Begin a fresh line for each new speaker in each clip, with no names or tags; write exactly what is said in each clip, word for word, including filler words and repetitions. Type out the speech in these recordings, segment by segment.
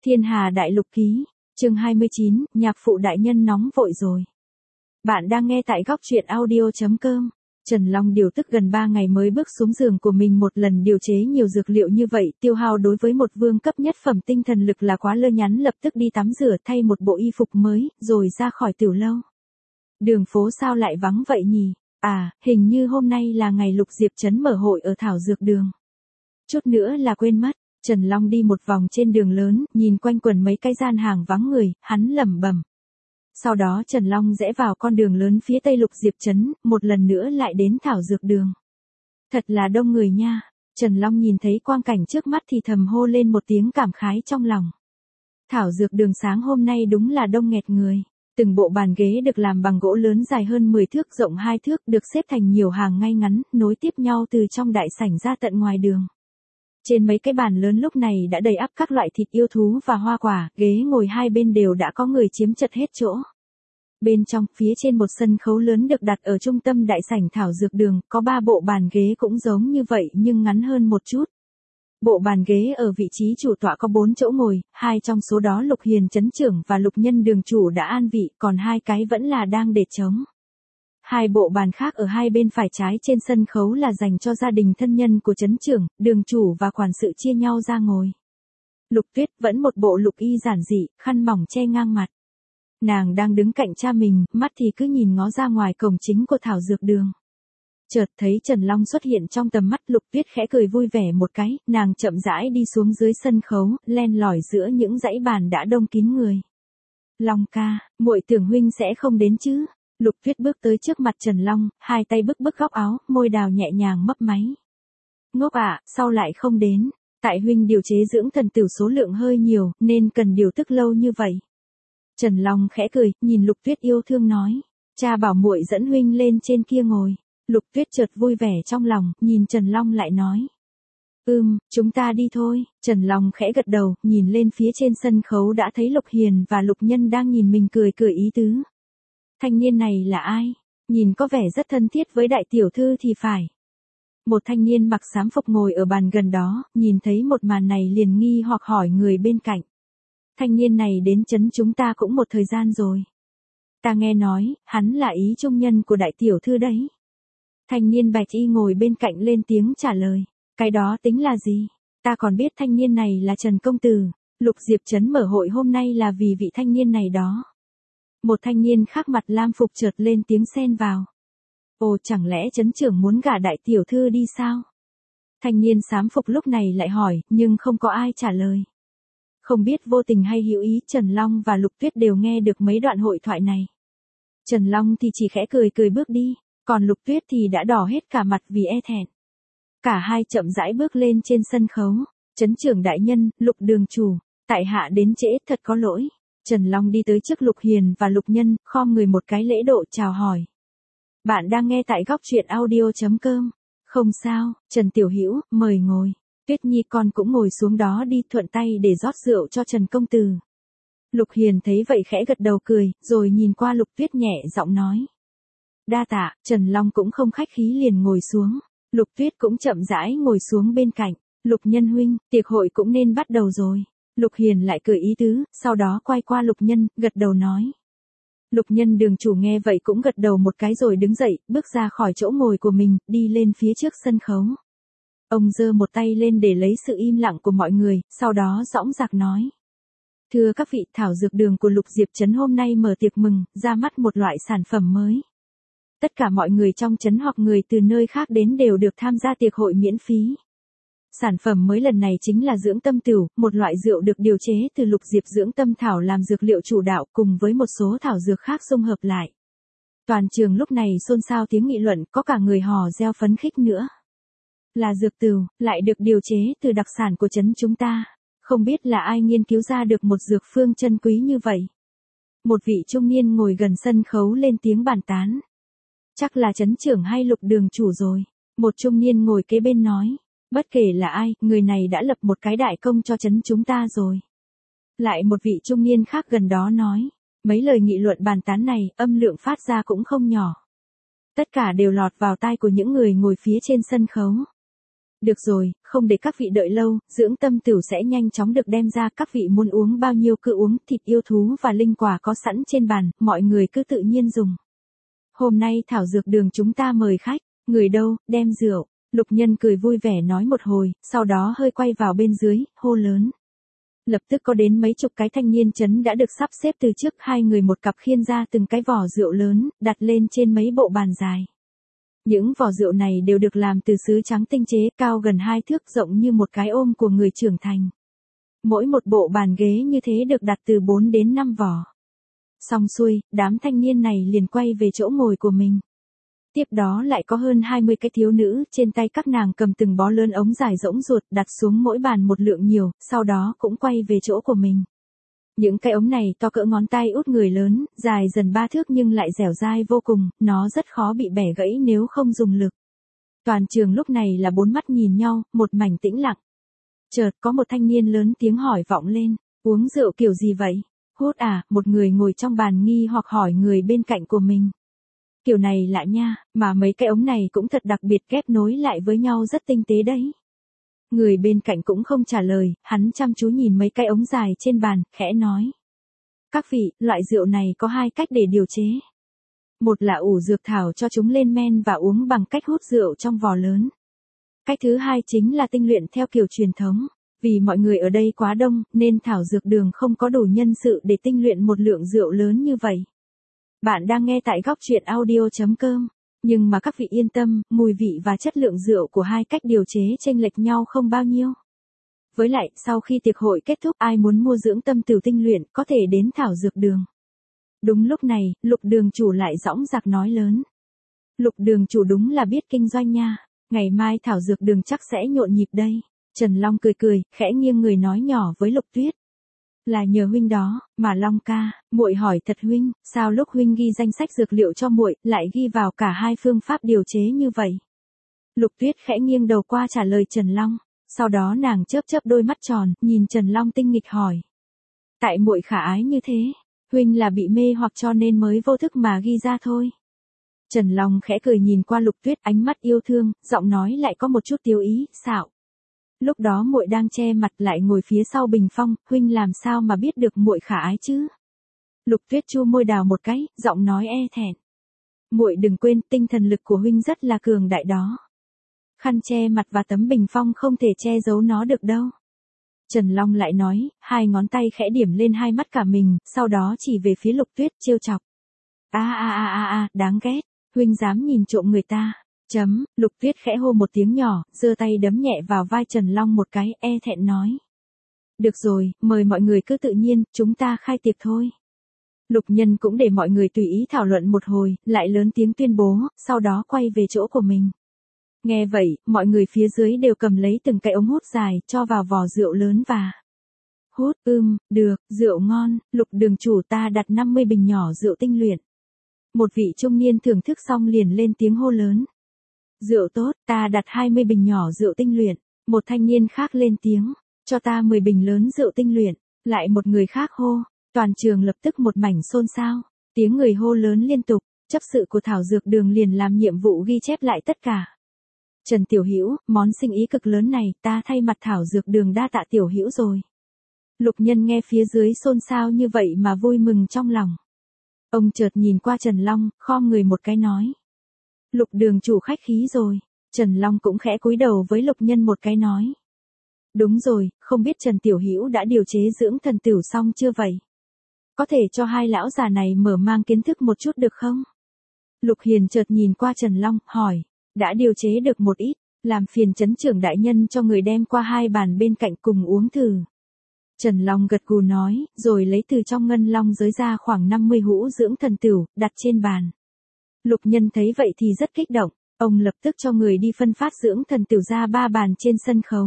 Thiên Hà Đại Lục ký, chương hai mươi chín, nhạc phụ đại nhân nóng vội rồi. Bạn đang nghe tại góc truyện audio chấm com. Trần Long điều tức gần ba ngày mới bước xuống giường của mình một lần điều chế nhiều dược liệu như vậy, tiêu hao đối với một vương cấp nhất phẩm tinh thần lực là quá lơ nhắn, lập tức đi tắm rửa thay một bộ y phục mới, rồi ra khỏi tiểu lâu. Đường phố sao lại vắng vậy nhỉ? À, hình như hôm nay là ngày Lục Diệp Trấn mở hội ở Thảo Dược Đường. Chút nữa là quên mất. Trần Long đi một vòng trên đường lớn, nhìn quanh quẩn mấy cái gian hàng vắng người, hắn lẩm bẩm. Sau đó Trần Long rẽ vào con đường lớn phía tây Lục Diệp Trấn, một lần nữa lại đến Thảo Dược Đường. Thật là đông người nha. Trần Long nhìn thấy quang cảnh trước mắt thì thầm hô lên một tiếng cảm khái trong lòng. Thảo Dược Đường sáng hôm nay đúng là đông nghẹt người. Từng bộ bàn ghế được làm bằng gỗ lớn dài hơn mười thước, rộng hai thước, được xếp thành nhiều hàng ngay ngắn, nối tiếp nhau từ trong đại sảnh ra tận ngoài đường. Trên mấy cái bàn lớn lúc này đã đầy ắp các loại thịt yêu thú và hoa quả, ghế ngồi hai bên đều đã có người chiếm chật hết chỗ. Bên trong, phía trên một sân khấu lớn được đặt ở trung tâm đại sảnh Thảo Dược Đường, có ba bộ bàn ghế cũng giống như vậy nhưng ngắn hơn một chút. Bộ bàn ghế ở vị trí chủ tọa có bốn chỗ ngồi, hai trong số đó Lục Hiền trấn trưởng và Lục Nhân đường chủ đã an vị, còn hai cái vẫn là đang để trống. Hai bộ bàn khác ở hai bên phải trái trên sân khấu là dành cho gia đình thân nhân của trấn trưởng, đường chủ và quản sự chia nhau ra ngồi. Lục Tuyết vẫn một bộ lục y giản dị, khăn mỏng che ngang mặt. Nàng đang đứng cạnh cha mình, mắt thì cứ nhìn ngó ra ngoài cổng chính của Thảo Dược Đường. Chợt thấy Trần Long xuất hiện trong tầm mắt, Lục Tuyết khẽ cười vui vẻ một cái, nàng chậm rãi đi xuống dưới sân khấu, len lỏi giữa những dãy bàn đã đông kín người. Long ca, muội tưởng huynh sẽ không đến chứ? Lục Tuyết bước tới trước mặt Trần Long, hai tay bức bức góc áo, môi đào nhẹ nhàng mấp máy. Ngốc ạ, sao lại không đến? Tại huynh điều chế dưỡng thần tử số lượng hơi nhiều, nên cần điều tức lâu như vậy. Trần Long khẽ cười, nhìn Lục Tuyết yêu thương nói. Cha bảo muội dẫn huynh lên trên kia ngồi. Lục Tuyết chợt vui vẻ trong lòng, nhìn Trần Long lại nói. Ừm, chúng ta đi thôi. Trần Long khẽ gật đầu, nhìn lên phía trên sân khấu đã thấy Lục Hiền và Lục Nhân đang nhìn mình cười cười ý tứ. Thanh niên này là ai? Nhìn có vẻ rất thân thiết với đại tiểu thư thì phải. Một thanh niên mặc xám phục ngồi ở bàn gần đó, nhìn thấy một màn này liền nghi hoặc hỏi người bên cạnh. Thanh niên này đến trấn chúng ta cũng một thời gian rồi. Ta nghe nói, hắn là ý trung nhân của đại tiểu thư đấy. Thanh niên bạch y ngồi bên cạnh lên tiếng trả lời. Cái đó tính là gì? Ta còn biết thanh niên này là Trần Công Tử. Lục Diệp Trấn mở hội hôm nay là vì vị thanh niên này đó. Một thanh niên khác mặt lam phục chợt lên tiếng xen vào. Ồ, chẳng lẽ trấn trưởng muốn gả đại tiểu thư đi sao? Thanh niên xám phục lúc này lại hỏi, nhưng không có ai trả lời. Không biết vô tình hay hữu ý, Trần Long và Lục Tuyết đều nghe được mấy đoạn hội thoại này. Trần Long thì chỉ khẽ cười cười bước đi, còn Lục Tuyết thì đã đỏ hết cả mặt vì e thẹn. Cả hai chậm rãi bước lên trên sân khấu. Trấn trưởng đại nhân, Lục đường chủ, tại hạ đến trễ thật có lỗi. Trần Long đi tới trước Lục Hiền và Lục Nhân, khom người một cái lễ độ chào hỏi. Bạn đang nghe tại góc truyện audio chấm com. Không sao, Trần Tiểu Hữu, mời ngồi. Tuyết Nhi con cũng ngồi xuống đó đi, thuận tay để rót rượu cho Trần Công Tử. Lục Hiền thấy vậy khẽ gật đầu cười, rồi nhìn qua Lục Tuyết nhẹ giọng nói. Đa tạ. Trần Long cũng không khách khí liền ngồi xuống. Lục Tuyết cũng chậm rãi ngồi xuống bên cạnh. Lục Nhân huynh, tiệc hội cũng nên bắt đầu rồi. Lục Hiền lại cười ý tứ, sau đó quay qua Lục Nhân, gật đầu nói. Lục Nhân đường chủ nghe vậy cũng gật đầu một cái rồi đứng dậy, bước ra khỏi chỗ ngồi của mình, đi lên phía trước sân khấu. Ông giơ một tay lên để lấy sự im lặng của mọi người, sau đó dõng dạc nói. Thưa các vị, Thảo Dược Đường của Lục Diệp Trấn hôm nay mở tiệc mừng, ra mắt một loại sản phẩm mới. Tất cả mọi người trong trấn hoặc người từ nơi khác đến đều được tham gia tiệc hội miễn phí. Sản phẩm mới lần này chính là dưỡng tâm tửu, một loại rượu được điều chế từ lục diệp dưỡng tâm thảo làm dược liệu chủ đạo cùng với một số thảo dược khác xung hợp lại. Toàn trường lúc này xôn xao tiếng nghị luận, có cả người hò reo phấn khích nữa. Là dược tửu, lại được điều chế từ đặc sản của trấn chúng ta. Không biết là ai nghiên cứu ra được một dược phương chân quý như vậy. Một vị trung niên ngồi gần sân khấu lên tiếng bàn tán. Chắc là trấn trưởng hay Lục đường chủ rồi. Một trung niên ngồi kế bên nói. Bất kể là ai, người này đã lập một cái đại công cho trấn chúng ta rồi. Lại một vị trung niên khác gần đó nói. Mấy lời nghị luận bàn tán này, âm lượng phát ra cũng không nhỏ. Tất cả đều lọt vào tai của những người ngồi phía trên sân khấu. Được rồi, không để các vị đợi lâu, dưỡng tâm tửu sẽ nhanh chóng được đem ra, các vị muốn uống bao nhiêu cứ uống, thịt yêu thú và linh quả có sẵn trên bàn, mọi người cứ tự nhiên dùng. Hôm nay thảo dược đường chúng ta mời khách, người đâu, đem rượu. Lục Nhân cười vui vẻ nói một hồi, sau đó hơi quay vào bên dưới, hô lớn. Lập tức có đến mấy chục cái thanh niên chấn đã được sắp xếp từ trước, hai người một cặp khiêng ra từng cái vỏ rượu lớn, đặt lên trên mấy bộ bàn dài. Những vỏ rượu này đều được làm từ sứ trắng tinh chế, cao gần hai thước, rộng như một cái ôm của người trưởng thành. Mỗi một bộ bàn ghế như thế được đặt từ bốn đến năm vỏ. Xong xuôi, đám thanh niên này liền quay về chỗ ngồi của mình. Tiếp đó lại có hơn hai mươi cái thiếu nữ, trên tay các nàng cầm từng bó lớn ống dài rỗng ruột, đặt xuống mỗi bàn một lượng nhiều, sau đó cũng quay về chỗ của mình. Những cái ống này to cỡ ngón tay út người lớn, dài dần ba thước nhưng lại dẻo dai vô cùng, nó rất khó bị bẻ gãy nếu không dùng lực. Toàn trường lúc này là bốn mắt nhìn nhau, một mảnh tĩnh lặng. Chợt có một thanh niên lớn tiếng hỏi vọng lên, uống rượu kiểu gì vậy? Hút à, một người ngồi trong bàn nghi hoặc hỏi người bên cạnh của mình. Kiểu này lạ nha, mà mấy cái ống này cũng thật đặc biệt, ghép nối lại với nhau rất tinh tế đấy. Người bên cạnh cũng không trả lời, hắn chăm chú nhìn mấy cái ống dài trên bàn, khẽ nói. Các vị, loại rượu này có hai cách để điều chế. Một là ủ dược thảo cho chúng lên men và uống bằng cách hút rượu trong vò lớn. Cách thứ hai chính là tinh luyện theo kiểu truyền thống. Vì mọi người ở đây quá đông, nên thảo dược đường không có đủ nhân sự để tinh luyện một lượng rượu lớn như vậy. Bạn đang nghe tại góc truyện audio chấm com. Nhưng mà các vị yên tâm, mùi vị và chất lượng rượu của hai cách điều chế chênh lệch nhau không bao nhiêu. Với lại, sau khi tiệc hội kết thúc, ai muốn mua dưỡng tâm tửu tinh luyện, có thể đến thảo dược đường. Đúng lúc này, Lục đường chủ lại dõng dạc nói lớn. Lục đường chủ đúng là biết kinh doanh nha, ngày mai thảo dược đường chắc sẽ nhộn nhịp đây. Trần Long cười cười, khẽ nghiêng người nói nhỏ với Lục Tuyết. Là nhờ huynh đó, mà Long ca, muội hỏi thật huynh, sao lúc huynh ghi danh sách dược liệu cho muội, lại ghi vào cả hai phương pháp điều chế như vậy? Lục Tuyết khẽ nghiêng đầu qua trả lời Trần Long, sau đó nàng chớp chớp đôi mắt tròn, nhìn Trần Long tinh nghịch hỏi. Tại muội khả ái như thế, huynh là bị mê hoặc cho nên mới vô thức mà ghi ra thôi. Trần Long khẽ cười nhìn qua Lục Tuyết, ánh mắt yêu thương, giọng nói lại có một chút tiêu ý, xạo. Lúc đó muội đang che mặt lại ngồi phía sau bình phong, huynh làm sao mà biết được muội khả ái chứ? Lục Tuyết chu môi đào một cái, giọng nói e thẹn. Muội đừng quên, tinh thần lực của huynh rất là cường đại đó. Khăn che mặt và tấm bình phong không thể che giấu nó được đâu. Trần Long lại nói, hai ngón tay khẽ điểm lên hai mắt cả mình, sau đó chỉ về phía Lục Tuyết trêu chọc. A a a a a, đáng ghét, huynh dám nhìn trộm người ta. Chấm, Lục Tuyết khẽ hô một tiếng nhỏ, giơ tay đấm nhẹ vào vai Trần Long một cái, e thẹn nói. Được rồi, mời mọi người cứ tự nhiên, chúng ta khai tiệc thôi. Lục Nhân cũng để mọi người tùy ý thảo luận một hồi, lại lớn tiếng tuyên bố, sau đó quay về chỗ của mình. Nghe vậy, mọi người phía dưới đều cầm lấy từng cái ống hút dài, cho vào vò rượu lớn và hút. Ưm, được, rượu ngon, Lục đường chủ ta đặt năm mươi bình nhỏ rượu tinh luyện. Một vị trung niên thưởng thức xong liền lên tiếng hô lớn. Rượu tốt, ta đặt hai mươi bình nhỏ rượu tinh luyện. Một thanh niên khác lên tiếng, cho ta mười bình lớn rượu tinh luyện. Lại một người khác hô, toàn trường lập tức một mảnh xôn xao. Tiếng người hô lớn liên tục, chấp sự của thảo dược đường liền làm nhiệm vụ ghi chép lại tất cả. Trần Tiểu Hữu, món sinh ý cực lớn này, ta thay mặt thảo dược đường đa tạ Tiểu Hữu rồi. Lục Nhân nghe phía dưới xôn xao như vậy mà vui mừng trong lòng. Ông chợt nhìn qua Trần Long, khom người một cái nói. Lục đường chủ khách khí rồi. Trần Long cũng khẽ cúi đầu với Lục Nhân một cái nói. Đúng rồi, không biết Trần Tiểu Hữu đã điều chế dưỡng thần tửu xong chưa vậy? Có thể cho hai lão già này mở mang kiến thức một chút được không? Lục Hiền chợt nhìn qua Trần Long, hỏi. Đã điều chế được một ít, làm phiền trấn trưởng đại nhân cho người đem qua hai bàn bên cạnh cùng uống thử. Trần Long gật gù nói, rồi lấy từ trong ngân long giới ra khoảng năm mươi hũ dưỡng thần tửu, đặt trên bàn. Lục Nhân thấy vậy thì rất kích động, ông lập tức cho người đi phân phát dưỡng thần tửu ra ba bàn trên sân khấu.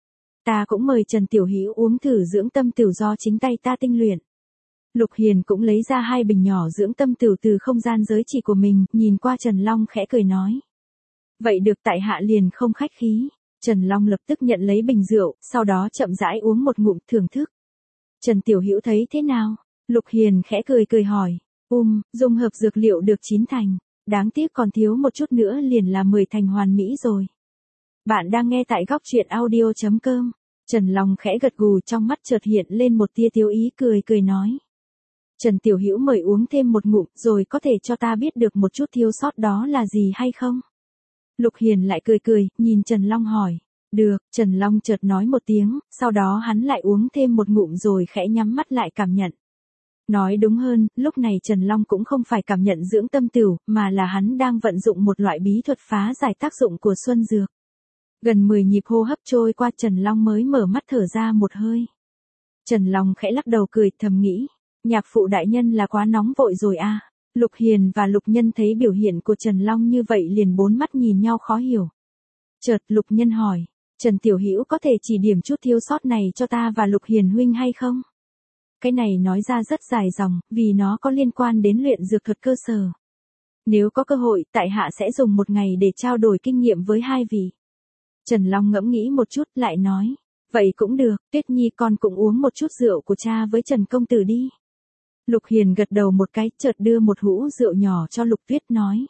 Ta cũng mời Trần Tiểu Hữu uống thử dưỡng tâm tửu do chính tay ta tinh luyện. Lục Hiền cũng lấy ra hai bình nhỏ dưỡng tâm tửu từ không gian giới chỉ của mình, nhìn qua Trần Long khẽ cười nói. Vậy được, tại hạ liền không khách khí. Trần Long lập tức nhận lấy bình rượu, sau đó chậm rãi uống một ngụm thưởng thức. Trần Tiểu Hữu thấy thế nào? Lục Hiền khẽ cười cười hỏi. Um, dung hợp dược liệu được chín thành. Đáng tiếc còn thiếu một chút nữa liền là mười thành hoàn mỹ rồi. Bạn đang nghe tại góc truyện audio chấm com. Trần Long khẽ gật gù, trong mắt chợt hiện lên một tia tiêu ý, cười cười nói. Trần Tiểu Hữu mời uống thêm một ngụm, rồi có thể cho ta biết được một chút thiếu sót đó là gì hay không? Lục Hiền lại cười cười, nhìn Trần Long hỏi. Được, Trần Long chợt nói một tiếng, sau đó hắn lại uống thêm một ngụm rồi khẽ nhắm mắt lại cảm nhận. Nói đúng hơn, lúc này Trần Long cũng không phải cảm nhận dưỡng tâm tửu, mà là hắn đang vận dụng một loại bí thuật phá giải tác dụng của xuân dược. Gần mười nhịp hô hấp trôi qua, Trần Long mới mở mắt thở ra một hơi. Trần Long khẽ lắc đầu cười, thầm nghĩ. Nhạc phụ đại nhân là quá nóng vội rồi à. Lục Hiền và Lục Nhân thấy biểu hiện của Trần Long như vậy liền bốn mắt nhìn nhau khó hiểu. Chợt Lục Nhân hỏi. Trần Tiểu Hữu có thể chỉ điểm chút thiếu sót này cho ta và Lục Hiền huynh hay không? Cái này nói ra rất dài dòng, vì nó có liên quan đến luyện dược thuật cơ sở. Nếu có cơ hội, tại hạ sẽ dùng một ngày để trao đổi kinh nghiệm với hai vị. Trần Long ngẫm nghĩ một chút, lại nói. Vậy cũng được, Tuyết Nhi con cũng uống một chút rượu của cha với Trần công tử đi. Lục Hiền gật đầu một cái, chợt đưa một hũ rượu nhỏ cho Lục Tuyết nói.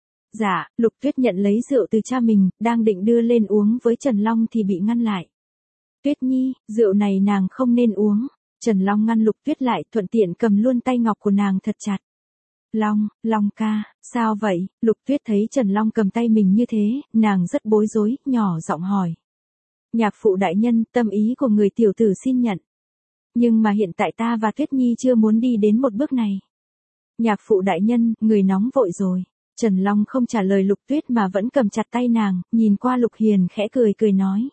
Dạ, Lục Tuyết nhận lấy rượu từ cha mình, đang định đưa lên uống với Trần Long thì bị ngăn lại. Tuyết Nhi, rượu này nàng không nên uống. Trần Long ngăn Lục Tuyết lại, thuận tiện cầm luôn tay ngọc của nàng thật chặt. Long, Long ca, sao vậy? Lục Tuyết thấy Trần Long cầm tay mình như thế, nàng rất bối rối, nhỏ giọng hỏi. Nhạc phụ đại nhân, tâm ý của người tiểu tử xin nhận. Nhưng mà hiện tại ta và Tuyết Nhi chưa muốn đi đến một bước này. Nhạc phụ đại nhân, người nóng vội rồi. Trần Long không trả lời Lục Tuyết mà vẫn cầm chặt tay nàng, nhìn qua Lục Hiền khẽ cười cười nói.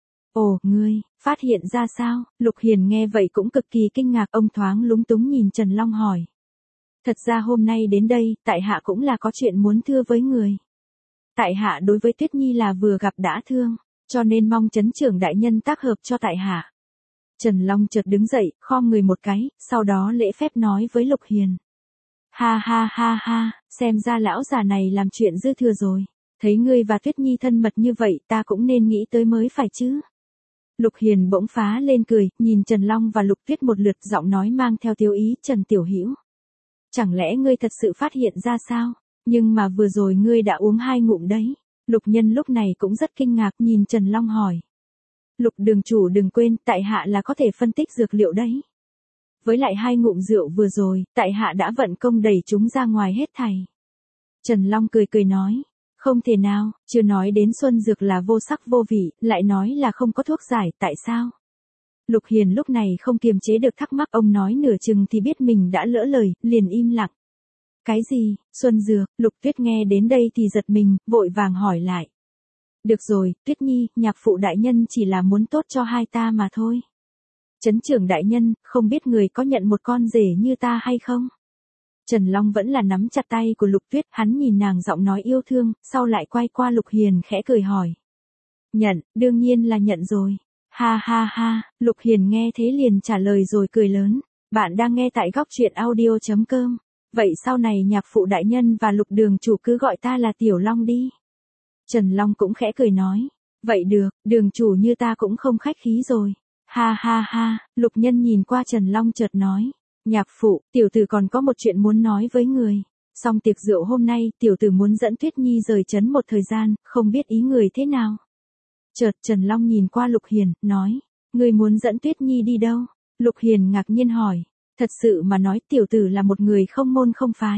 Ồ, ngươi, phát hiện ra sao? Lục Hiền nghe vậy cũng cực kỳ kinh ngạc, ông thoáng lúng túng nhìn Trần Long hỏi. Thật ra hôm nay đến đây, tại hạ cũng là có chuyện muốn thưa với người. Tại hạ đối với Tuyết Nhi là vừa gặp đã thương, cho nên mong trấn trưởng đại nhân tác hợp cho tại hạ. Trần Long chợt đứng dậy, khom người một cái, sau đó lễ phép nói với Lục Hiền. Ha ha ha ha, xem ra lão già này làm chuyện dư thừa rồi. Thấy ngươi và Tuyết Nhi thân mật như vậy, ta cũng nên nghĩ tới mới phải chứ. Lục Hiền bỗng phá lên cười, nhìn Trần Long và Lục Tuyết một lượt, giọng nói mang theo tiêu ý. Trần Tiểu Hữu, chẳng lẽ ngươi thật sự phát hiện ra sao? Nhưng mà vừa rồi ngươi đã uống hai ngụm đấy. Lục Nhân lúc này cũng rất kinh ngạc, nhìn Trần Long hỏi. Lục đường chủ đừng quên, tại hạ là có thể phân tích dược liệu đấy. Với lại hai ngụm rượu vừa rồi, tại hạ đã vận công đẩy chúng ra ngoài hết thảy. Trần Long cười cười nói. Không thể nào, chưa nói đến xuân dược là vô sắc vô vị, lại nói là không có thuốc giải, tại sao? Lục Hiền lúc này không kiềm chế được thắc mắc, ông nói nửa chừng thì biết mình đã lỡ lời, liền im lặng. Cái gì, xuân dược? Lục Tuyết nghe đến đây thì giật mình, vội vàng hỏi lại. Được rồi, Tuyết Nhi, nhạc phụ đại nhân chỉ là muốn tốt cho hai ta mà thôi. Trấn trưởng đại nhân, không biết người có nhận một con rể như ta hay không? Trần Long vẫn là nắm chặt tay của Lục Tuyết, hắn nhìn nàng giọng nói yêu thương, sau lại quay qua Lục Hiền khẽ cười hỏi. Nhận, đương nhiên là nhận rồi. Ha ha ha, Lục Hiền nghe thế liền trả lời rồi cười lớn. Bạn đang nghe tại góc truyện audio chấm com. Vậy sau này nhạc phụ đại nhân và Lục đường chủ cứ gọi ta là Tiểu Long đi. Trần Long cũng khẽ cười nói. Vậy được, đường chủ như ta cũng không khách khí rồi. Ha ha ha, Lục Nhân nhìn qua Trần Long chợt nói. Nhạc phụ, tiểu tử còn có một chuyện muốn nói với người. Xong tiệc rượu hôm nay, tiểu tử muốn dẫn Tuyết Nhi rời trấn một thời gian, không biết ý người thế nào. Chợt Trần Long nhìn qua Lục Hiền, nói. Người muốn dẫn Tuyết Nhi đi đâu? Lục Hiền ngạc nhiên hỏi. Thật sự mà nói, tiểu tử là một người không môn không phái.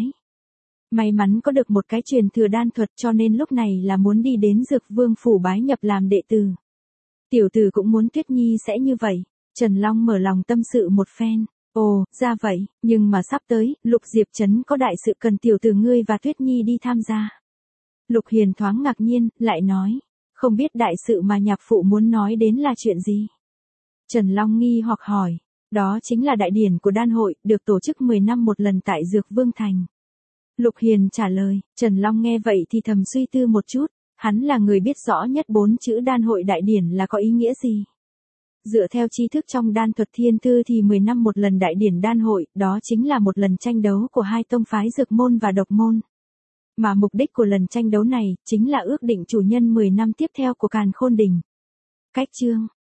May mắn có được một cái truyền thừa đan thuật, cho nên lúc này là muốn đi đến Dược Vương phủ bái nhập làm đệ tử. Tiểu tử cũng muốn Tuyết Nhi sẽ như vậy. Trần Long mở lòng tâm sự một phen. Ồ, ra vậy, nhưng mà sắp tới, Lục Diệp Trấn có đại sự cần tiểu tử ngươi và Tuyết Nhi đi tham gia. Lục Hiền thoáng ngạc nhiên, lại nói. Không biết đại sự mà nhạc phụ muốn nói đến là chuyện gì? Trần Long nghi hoặc hỏi. Đó chính là đại điển của đan hội, được tổ chức mười năm một lần tại Dược Vương Thành. Lục Hiền trả lời. Trần Long nghe vậy thì thầm suy tư một chút. Hắn là người biết rõ nhất bốn chữ đan hội đại điển là có ý nghĩa gì. Dựa theo tri thức trong đan thuật thiên thư thì mười năm một lần đại điển đan hội, đó chính là một lần tranh đấu của hai tông phái Dược môn và Độc môn. Mà mục đích của lần tranh đấu này, chính là ước định chủ nhân mười năm tiếp theo của Càn Khôn Đỉnh. Cách chương,